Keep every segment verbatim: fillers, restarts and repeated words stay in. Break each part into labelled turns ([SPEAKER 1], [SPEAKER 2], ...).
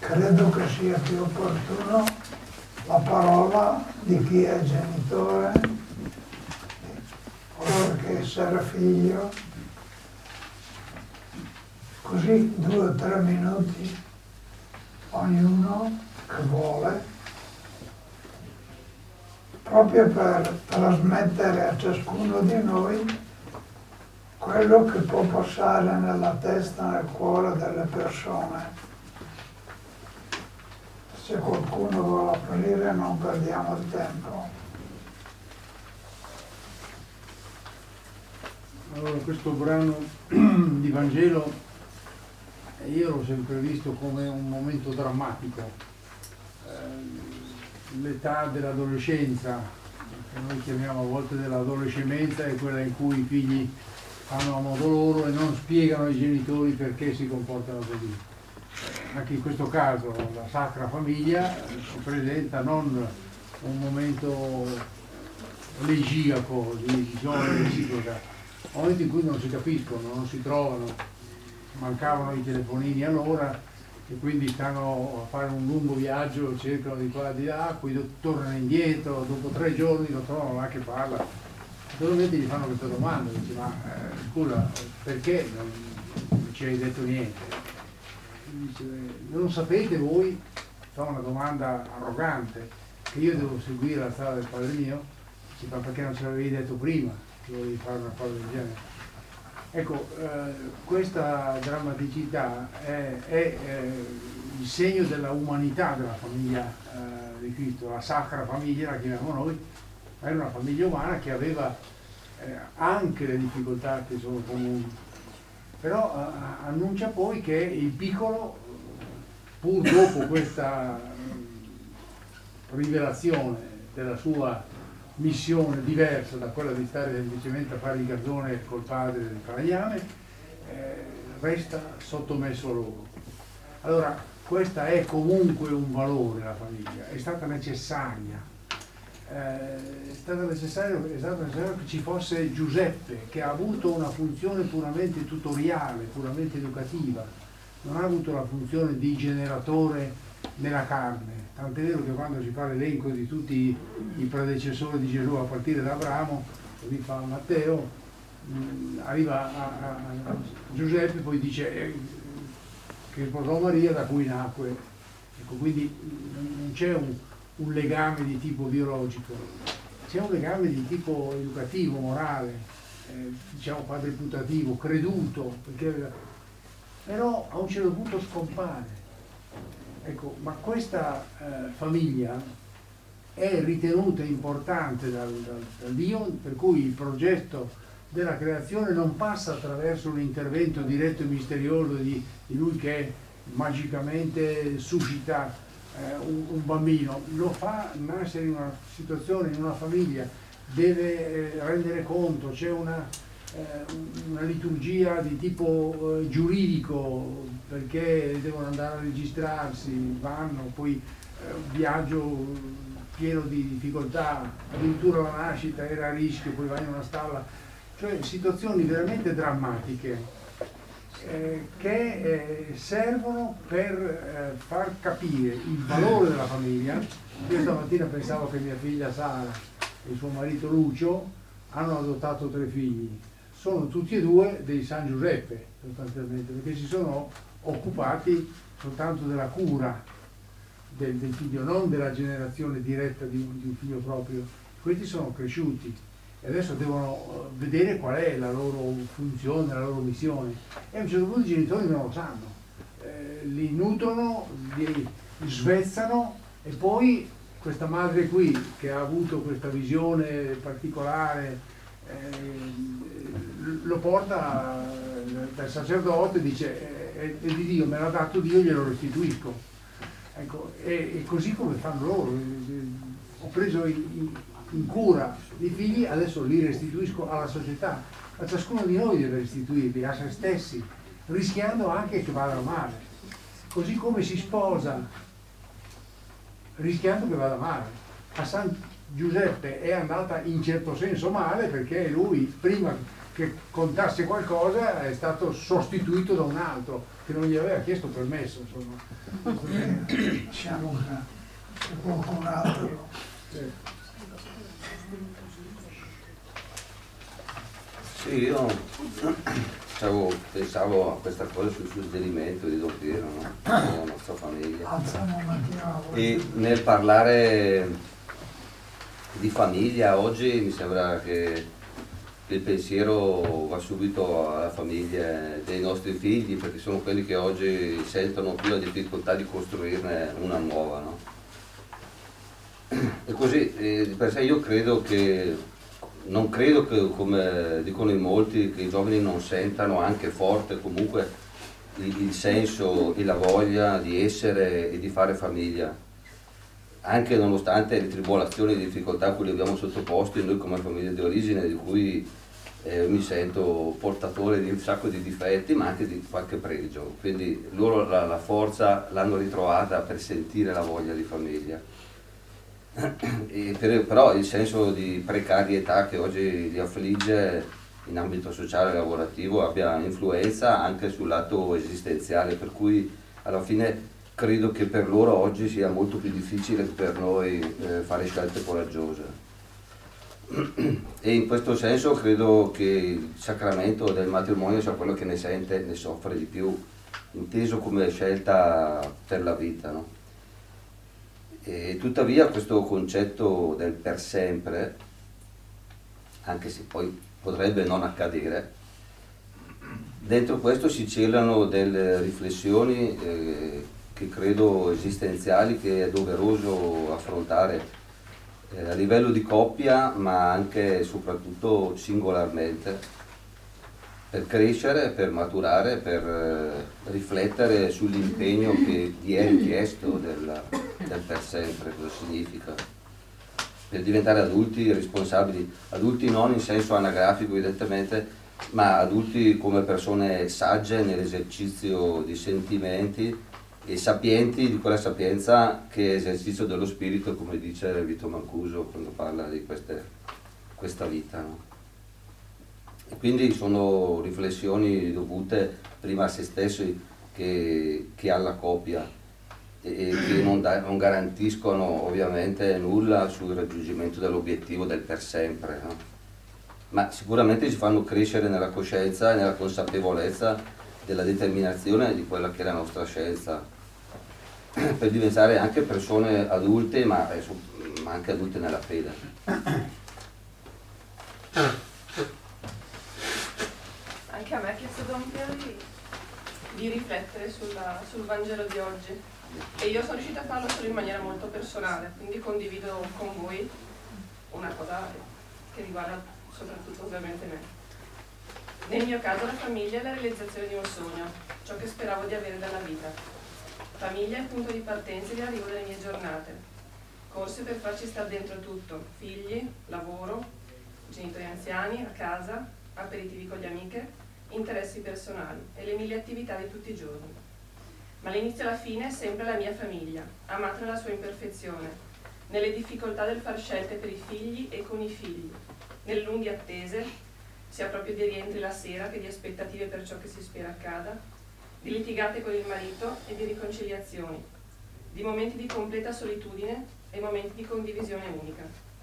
[SPEAKER 1] credo che sia più opportuno la parola di chi è genitore, coloro che essere figlio, così due o tre minuti ognuno che vuole, proprio per trasmettere a ciascuno di noi quello che può passare nella testa, nel cuore delle persone. Se qualcuno vuole aprire non perdiamo il tempo.
[SPEAKER 2] Allora, questo brano di Vangelo io l'ho sempre visto come un momento drammatico. Eh, l'età dell'adolescenza, che noi chiamiamo a volte dell'adolescenza, è quella in cui i figli fanno a modo loro e non spiegano ai genitori perché si comportano così. Anche in questo caso la Sacra Famiglia si presenta non un momento elegiaco di gioia reciproca, un momento in cui non si capiscono, non si trovano, mancavano i telefonini allora e quindi stanno a fare un lungo viaggio, cercano di qua e di là, poi tornano indietro, dopo tre giorni lo trovano là che parla. Naturalmente gli fanno questa domanda, dice ma eh, scusa, perché non, non ci hai detto niente? Dice, non sapete voi? Fa una domanda arrogante, che io devo seguire la strada del Padre mio? Dice, ma perché non ce l'avevi detto prima che volevi fare una cosa del genere? Ecco, eh, questa drammaticità è, è eh, il segno della umanità della famiglia eh, di Cristo. La Sacra Famiglia, la chiamiamo noi, ma era una famiglia umana che aveva eh, anche le difficoltà che sono comuni. Però uh, annuncia poi che il piccolo, pur dopo questa uh, rivelazione della sua missione diversa da quella di stare semplicemente a fare il garzone col padre del falegname, eh, resta sottomesso a loro. Allora, questa è comunque un valore, la famiglia, è stata necessaria. Eh, è stato necessario, è stato necessario che ci fosse Giuseppe, che ha avuto una funzione puramente tutoriale, puramente educativa, non ha avuto la funzione di generatore nella carne, tant'è vero che quando si fa l'elenco di tutti i predecessori di Gesù a partire da Abramo, così fa Matteo, mh, arriva a, a, a Giuseppe, poi dice eh, che sposò Maria da cui nacque, ecco, quindi non c'è un un legame di tipo biologico, c'è un legame di tipo educativo, morale, eh, diciamo padreputativo, creduto, perché, però a un certo punto scompare. Ecco, ma questa eh, famiglia è ritenuta importante dal, dal, dal Dio, per cui il progetto della creazione non passa attraverso un intervento diretto e misterioso di, di lui che magicamente suscita Un, un bambino, lo fa nascere in una situazione, in una famiglia, deve eh, rendere conto, c'è una, eh, una liturgia di tipo eh, giuridico, perché devono andare a registrarsi, vanno, poi eh, un viaggio pieno di difficoltà, addirittura la nascita era a rischio, poi vai in una stalla, cioè situazioni veramente drammatiche. Eh, che eh, servono per eh, far capire il valore della famiglia. Io stamattina pensavo che mia figlia Sara e suo marito Lucio hanno adottato tre figli, sono tutti e due dei San Giuseppe sostanzialmente, perché si sono occupati soltanto della cura del, del figlio, non della generazione diretta di un, di un figlio proprio. Questi sono cresciuti e adesso devono vedere qual è la loro funzione, la loro missione, e a un certo punto i genitori non lo sanno, eh, li nutrono, li, li svezzano, e poi questa madre qui che ha avuto questa visione particolare eh, lo porta dal sacerdote e dice è, è di Dio, me l'ha dato Dio, glielo restituisco. Ecco, e, e così come fanno loro, ho preso in, in in cura dei figli, adesso li restituisco alla società, a ciascuno di noi deve restituirli, a se stessi, rischiando anche che vadano male, così come si sposa rischiando che vada male. A San Giuseppe è andata in certo senso male, perché lui prima che contasse qualcosa è stato sostituito da un altro che non gli aveva chiesto permesso, insomma.
[SPEAKER 1] Diciamo che c'è qualcun altro.
[SPEAKER 2] Sì.
[SPEAKER 3] Sì, io stavo, pensavo a questa cosa sul suggerimento di Don Piero, no? Della nostra famiglia.
[SPEAKER 1] Alza un momentino.
[SPEAKER 3] E nel parlare di famiglia oggi mi sembra che il pensiero va subito alla famiglia dei nostri figli, perché sono quelli che oggi sentono più la difficoltà di costruirne una nuova, no? E così, eh, di per sé io credo che, non credo che, come dicono in molti, che i giovani non sentano anche forte comunque il, il senso e la voglia di essere e di fare famiglia, anche nonostante le tribolazioni e le difficoltà a cui li abbiamo sottoposti noi come famiglia di origine, di cui eh, mi sento portatore di un sacco di difetti ma anche di qualche pregio, quindi loro la, la forza l'hanno ritrovata per sentire la voglia di famiglia. E per, però il senso di precarietà che oggi li affligge in ambito sociale e lavorativo abbia influenza anche sul lato esistenziale, per cui alla fine credo che per loro oggi sia molto più difficile che per noi eh, fare scelte coraggiose. E in questo senso credo che il sacramento del matrimonio sia quello che ne sente, ne soffre di più, inteso come scelta per la vita, no? E tuttavia questo concetto del per sempre, anche se poi potrebbe non accadere, dentro questo si celano delle riflessioni eh, che credo esistenziali, che è doveroso affrontare eh, a livello di coppia ma anche e soprattutto singolarmente, per crescere, per maturare, per eh, riflettere sull'impegno che vi è richiesto del, del per sempre, cosa significa, per diventare adulti responsabili, adulti non in senso anagrafico evidentemente, ma adulti come persone sagge nell'esercizio di sentimenti e sapienti di quella sapienza che è esercizio dello spirito, come dice Vito Mancuso quando parla di queste, questa vita, no? E quindi sono riflessioni dovute prima a se stessi che, che alla coppia, e, e che non, da, non garantiscono ovviamente nulla sul raggiungimento dell'obiettivo del per sempre, no? Ma sicuramente ci fanno crescere nella coscienza e nella consapevolezza della determinazione di quella che è la nostra scienza, per diventare anche persone adulte, ma, ma anche adulte nella fede.
[SPEAKER 4] Anche a me ha chiesto Don Piero di, di riflettere sulla, sul Vangelo di oggi, e io sono riuscita a farlo solo in maniera molto personale, quindi condivido con voi una cosa che riguarda soprattutto ovviamente me. Nel mio caso la famiglia è la realizzazione di un sogno, ciò che speravo di avere dalla vita. Famiglia è il punto di partenza e di arrivo delle mie giornate, corse per farci stare dentro tutto: figli, lavoro, genitori anziani, a casa, aperitivi con le amiche, interessi personali e le mille attività di tutti i giorni. Ma l'inizio e la fine è sempre la mia famiglia, amata nella sua imperfezione, nelle difficoltà del far scelte per i figli e con i figli, nelle lunghe attese, sia proprio di rientri la sera che di aspettative per ciò che si spera accada, di litigate con il marito e di riconciliazioni, di momenti di completa solitudine e momenti di condivisione unica.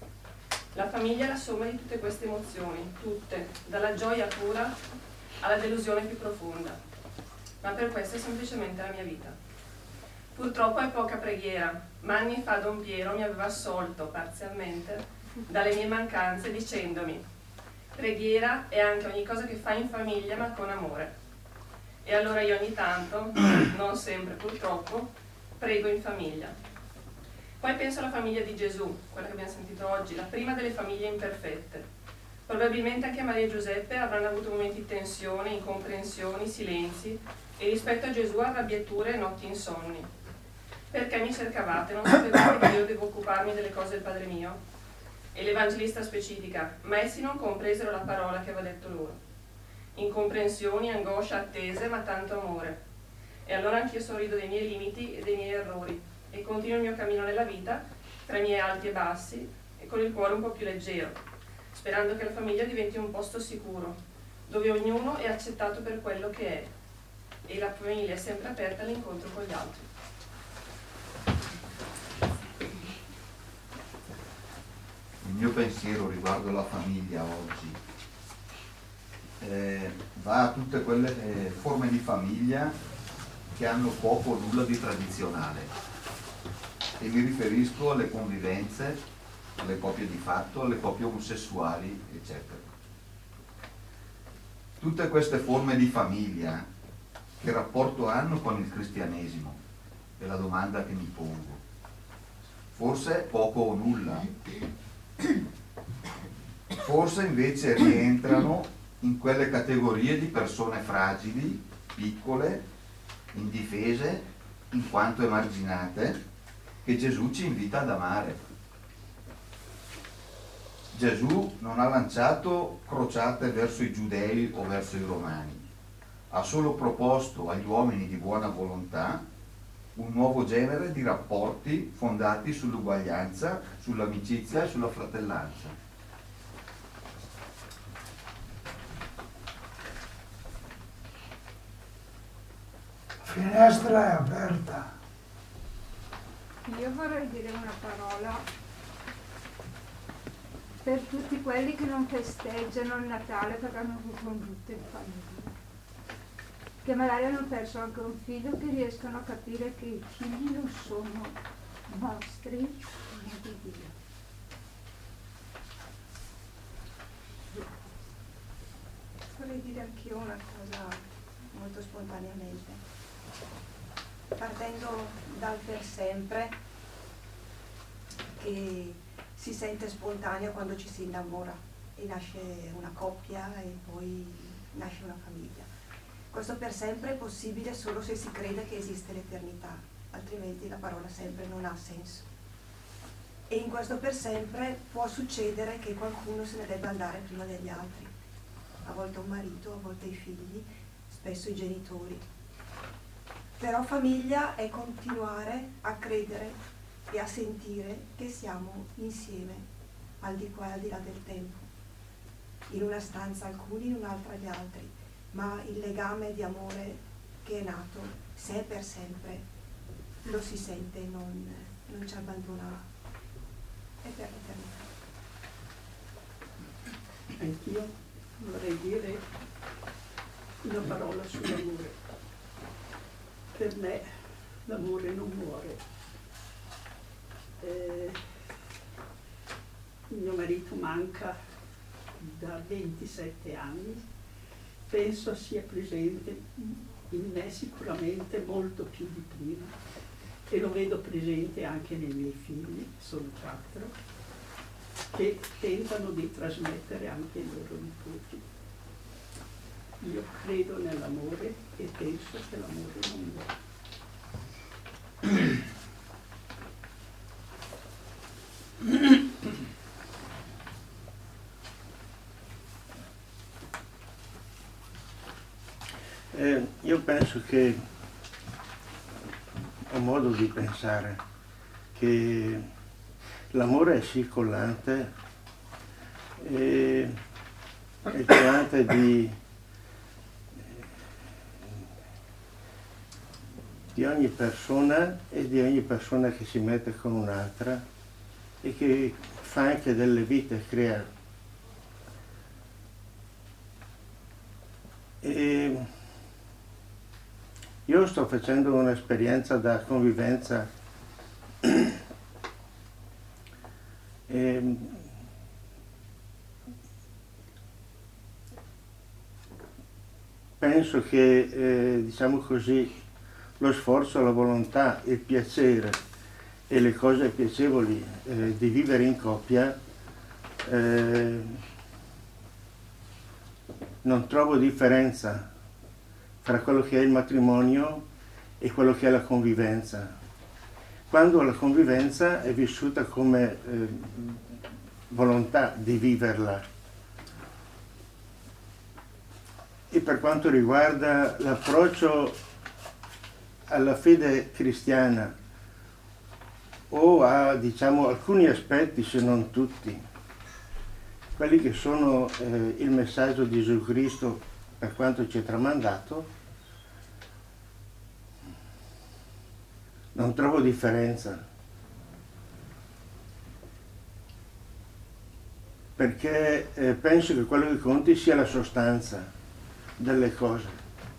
[SPEAKER 4] La famiglia è la somma di tutte queste emozioni, tutte, dalla gioia pura alla delusione più profonda, ma per questo è semplicemente la mia vita. Purtroppo è poca preghiera, ma anni fa Don Piero mi aveva assolto parzialmente dalle mie mancanze dicendomi: preghiera è anche ogni cosa che fai in famiglia ma con amore. E allora io ogni tanto, non sempre purtroppo, prego in famiglia. Poi penso alla famiglia di Gesù, quella che abbiamo sentito oggi, la prima delle famiglie imperfette. Probabilmente anche Maria e Giuseppe avranno avuto momenti di tensione, incomprensioni, silenzi, e rispetto a Gesù arrabbiature e notti insonni. Perché mi cercavate? Non sapevate che io devo occuparmi delle cose del Padre mio? E l'Evangelista specifica: ma essi non compresero la parola che aveva detto loro. Incomprensioni, angoscia, attese, ma tanto amore. E allora anch'io sorrido dei miei limiti e dei miei errori, e continuo il mio cammino nella vita, tra i miei alti e bassi, e con il cuore un po' più leggero, sperando che la famiglia diventi un posto sicuro, dove ognuno è accettato per quello che è e la famiglia è sempre aperta all'incontro con gli altri.
[SPEAKER 5] Il mio pensiero riguardo la famiglia oggi eh, va a tutte quelle eh, forme di famiglia che hanno poco o nulla di tradizionale, e mi riferisco alle convivenze, alle coppie di fatto, alle coppie omosessuali, eccetera. Tutte queste forme di famiglia che rapporto hanno con il cristianesimo? È la domanda che mi pongo. Forse poco o nulla. Forse invece rientrano in quelle categorie di persone fragili, piccole, indifese, in quanto emarginate, che Gesù ci invita ad amare. Gesù non ha lanciato crociate verso i giudei o verso i romani, ha solo proposto agli uomini di buona volontà un nuovo genere di rapporti fondati sull'uguaglianza, sull'amicizia e sulla fratellanza.
[SPEAKER 1] La finestra è aperta.
[SPEAKER 6] Io vorrei dire una parola per tutti quelli che non festeggiano il Natale perché hanno congiunto in famiglia, che magari hanno perso anche un figlio, che riescano a capire che i figli non sono nostri, ma di Dio.
[SPEAKER 7] Vorrei dire anch'io una cosa molto spontaneamente, partendo dal per sempre, che si sente spontaneo quando ci si innamora e nasce una coppia e poi nasce una famiglia. Questo per sempre è possibile solo se si crede che esiste l'eternità, altrimenti la parola sempre non ha senso. E in questo per sempre può succedere che qualcuno se ne debba andare prima degli altri, a volte un marito, a volte i figli, spesso i genitori. Però famiglia è continuare a credere e a sentire che siamo insieme, al di qua e al di là del tempo, in una stanza alcuni, in un'altra gli altri, ma il legame di amore che è nato, se è per sempre, lo si sente, non, non ci abbandonerà, è per l'eternità.
[SPEAKER 8] Anch'io vorrei dire una parola sull'amore. Per me l'amore non muore. Eh, mio marito manca da ventisette anni, penso sia presente in me sicuramente molto più di prima, e lo vedo presente anche nei miei figli, sono quattro, che tentano di trasmettere anche ai loro nipoti. Io credo nell'amore e penso che l'amore non muore.
[SPEAKER 9] Eh, io penso che ho modo di pensare che l'amore è circolante e è creante di, di ogni persona e di ogni persona che si mette con un'altra e che fa anche delle vite, crea. E io sto facendo un'esperienza da convivenza e penso che, eh, diciamo così, lo sforzo, la volontà, il piacere e le cose piacevoli eh, di vivere in coppia, eh, non trovo differenza fra quello che è il matrimonio e quello che è la convivenza. Quando la convivenza è vissuta come eh, volontà di viverla. E per quanto riguarda l'approccio alla fede cristiana o a, diciamo, alcuni aspetti, se non tutti, quelli che sono eh, il messaggio di Gesù Cristo per quanto ci è tramandato, non trovo differenza. Perché eh, penso che quello che conti sia la sostanza delle cose.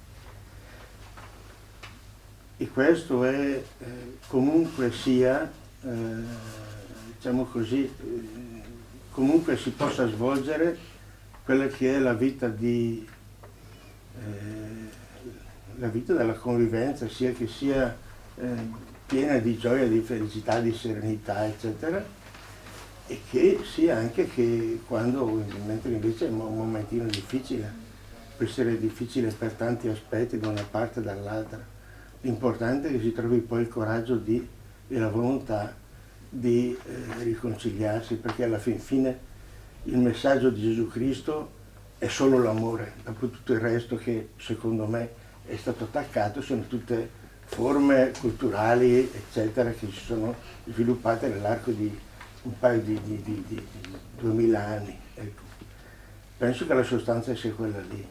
[SPEAKER 9] E questo è eh, comunque sia, eh, diciamo così, eh, comunque si possa svolgere quella che è la vita di eh, la vita della convivenza, sia che sia eh, piena di gioia, di felicità, di serenità, eccetera, e che sia anche che quando, mentre invece è un momentino difficile, può essere difficile per tanti aspetti da una parte e dall'altra, l'importante è che si trovi poi il coraggio di, e la volontà di eh, riconciliarsi, perché alla fin fine il messaggio di Gesù Cristo è solo l'amore, dopo tutto il resto che secondo me è stato attaccato sono tutte forme culturali, eccetera, che si sono sviluppate nell'arco di un paio di, di, di, di, di duemila anni. Ecco. Penso che la sostanza sia quella lì.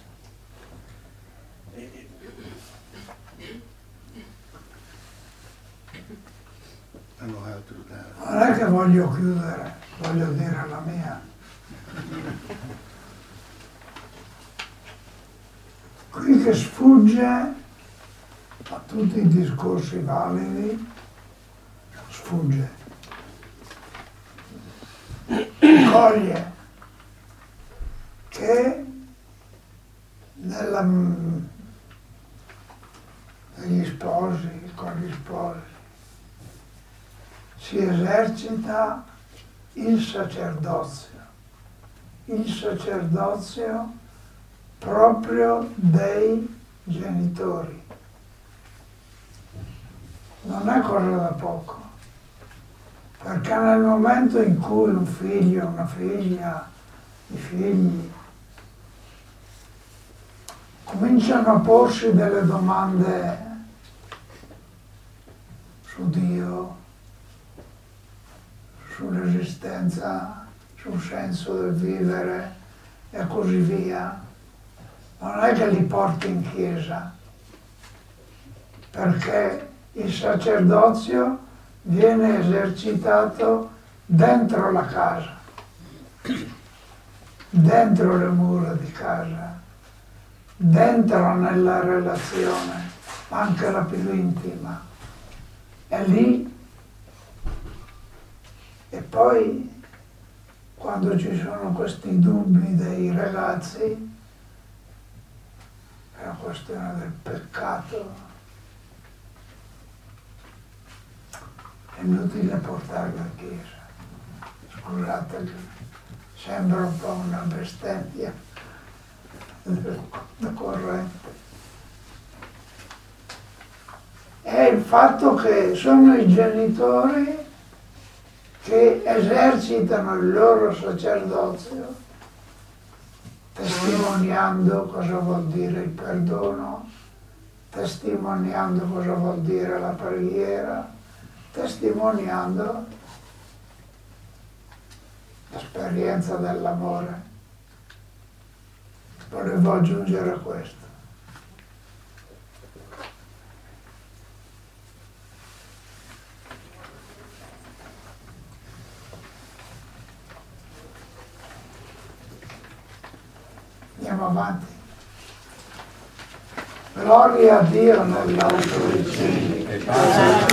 [SPEAKER 9] E... hanno altro da...
[SPEAKER 1] Non è che voglio chiudere, voglio dire la mia. Qui che sfugge a tutti i discorsi validi, sfugge. Coglie che nella, negli sposi, con gli sposi, si esercita il sacerdozio, il sacerdozio proprio dei genitori. Non è cosa da poco. Perché nel momento in cui un figlio, una figlia, i figli cominciano a porsi delle domande su Dio, sull'esistenza, sul senso del vivere e così via, non è che li porti in chiesa, perché il sacerdozio viene esercitato dentro la casa, dentro le mura di casa, dentro nella relazione, anche la più intima. È lì. E poi, quando ci sono questi dubbi dei ragazzi, è una questione del peccato, è inutile portarlo a chiesa. Scusate, sembra un po' una bestemmia da corrente. È il fatto che sono i genitori che esercitano il loro sacerdozio testimoniando cosa vuol dire il perdono, testimoniando cosa vuol dire la preghiera, testimoniando l'esperienza dell'amore. Volevo aggiungere questo. Andiamo avanti. Gloria a Dio nell'alto dei cieli.